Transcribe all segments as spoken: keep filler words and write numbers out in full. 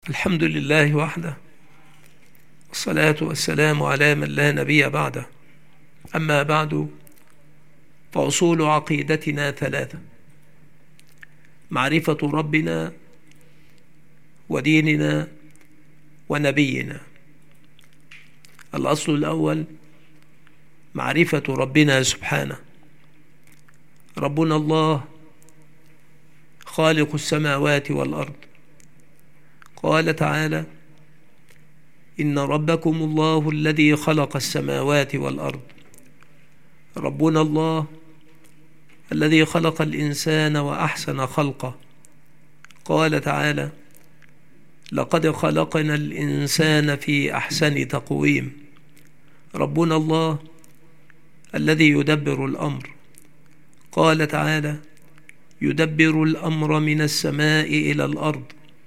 الحمد لله وحده، والصلاة والسلام على من لا نبي بعده. أما بعد، فأصول عقيدتنا ثلاثة: معرفة ربنا وديننا ونبينا. الأصل الأول معرفة ربنا سبحانه. ربنا الله خالق السماوات والأرض. قال تعالى: إن ربكم الله الذي خلق السماوات والأرض. ربنا الله الذي خلق الإنسان وأحسن خلقه. قال تعالى: لقد خلقنا الإنسان في أحسن تقويم. ربنا الله الذي يدبر الأمر. قال تعالى: يدبر الأمر من السماء إلى الأرض.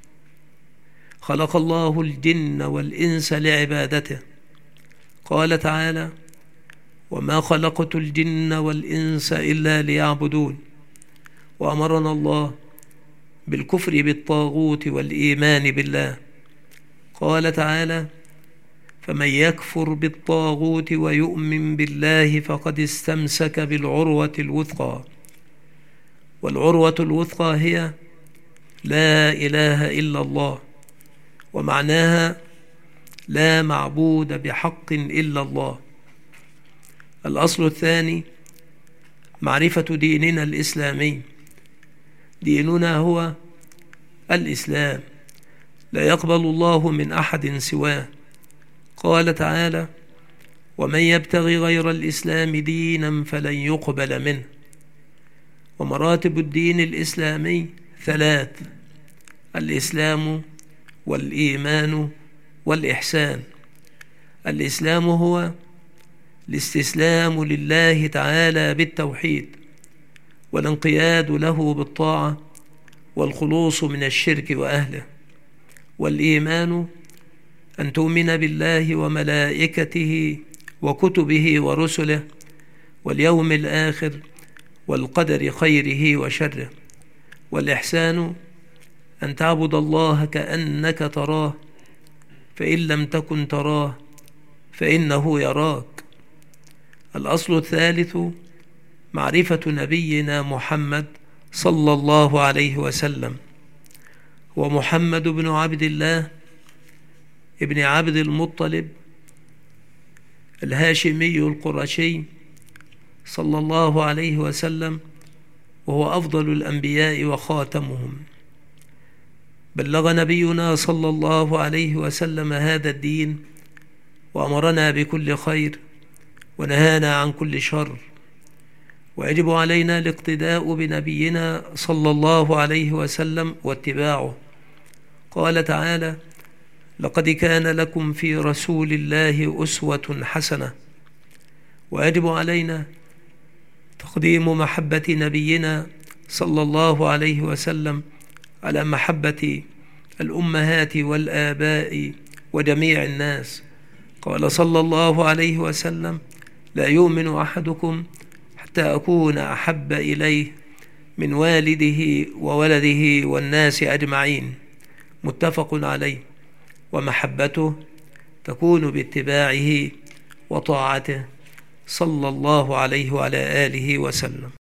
خلق الله الجن والإنس لعبادته. قال تعالى: وما خلقت الجن والإنس إلا ليعبدون. وأمرنا الله بالكفر بالطاغوت والإيمان بالله. قال تعالى: فمن يكفر بالطاغوت ويؤمن بالله فقد استمسك بالعروة الوثقى. والعروة الوثقى هي لا إله إلا الله، ومعناها لا معبود بحق إلا الله. الأصل الثاني معرفة ديننا الإسلامي. ديننا هو الإسلام، لا يقبل الله من أحد سواه. قال تعالى: ومن يبتغي غير الإسلام دينا فلن يقبل منه. ومراتب الدين الإسلامي ثلاث: الإسلام والإيمان والإحسان. الإسلام هو الاستسلام لله تعالى بالتوحيد، والانقياد له بالطاعة، والخلوص من الشرك وأهله. والإيمان أن تؤمن بالله وملائكته وكتبه ورسله واليوم الآخر والقدر خيره وشره. والإحسان أن تعبد الله كأنك تراه، فإن لم تكن تراه فإنه يراك. الأصل الثالث معرفة نبينا محمد صلى الله عليه وسلم. ومحمد بن عبد الله ابن عبد المطلب الهاشمي القرشي صلى الله عليه وسلم، وهو أفضل الأنبياء وخاتمهم. بلغ نبينا صلى الله عليه وسلم هذا الدين، وأمرنا بكل خير ونهانا عن كل شر. ويجب علينا الاقتداء بنبينا صلى الله عليه وسلم واتباعه. قال تعالى: لقد كان لكم في رسول الله أسوة حسنة. ويجب علينا تقديم محبة نبينا صلى الله عليه وسلم على محبة الأمهات والآباء وجميع الناس. قال صلى الله عليه وسلم: لا يؤمن أحدكم حتى أكون أحب إليه من والده وولده والناس أجمعين. متفق عليه. ومحبته تكون باتباعه وطاعته صلى الله عليه وعلى آله وسلم.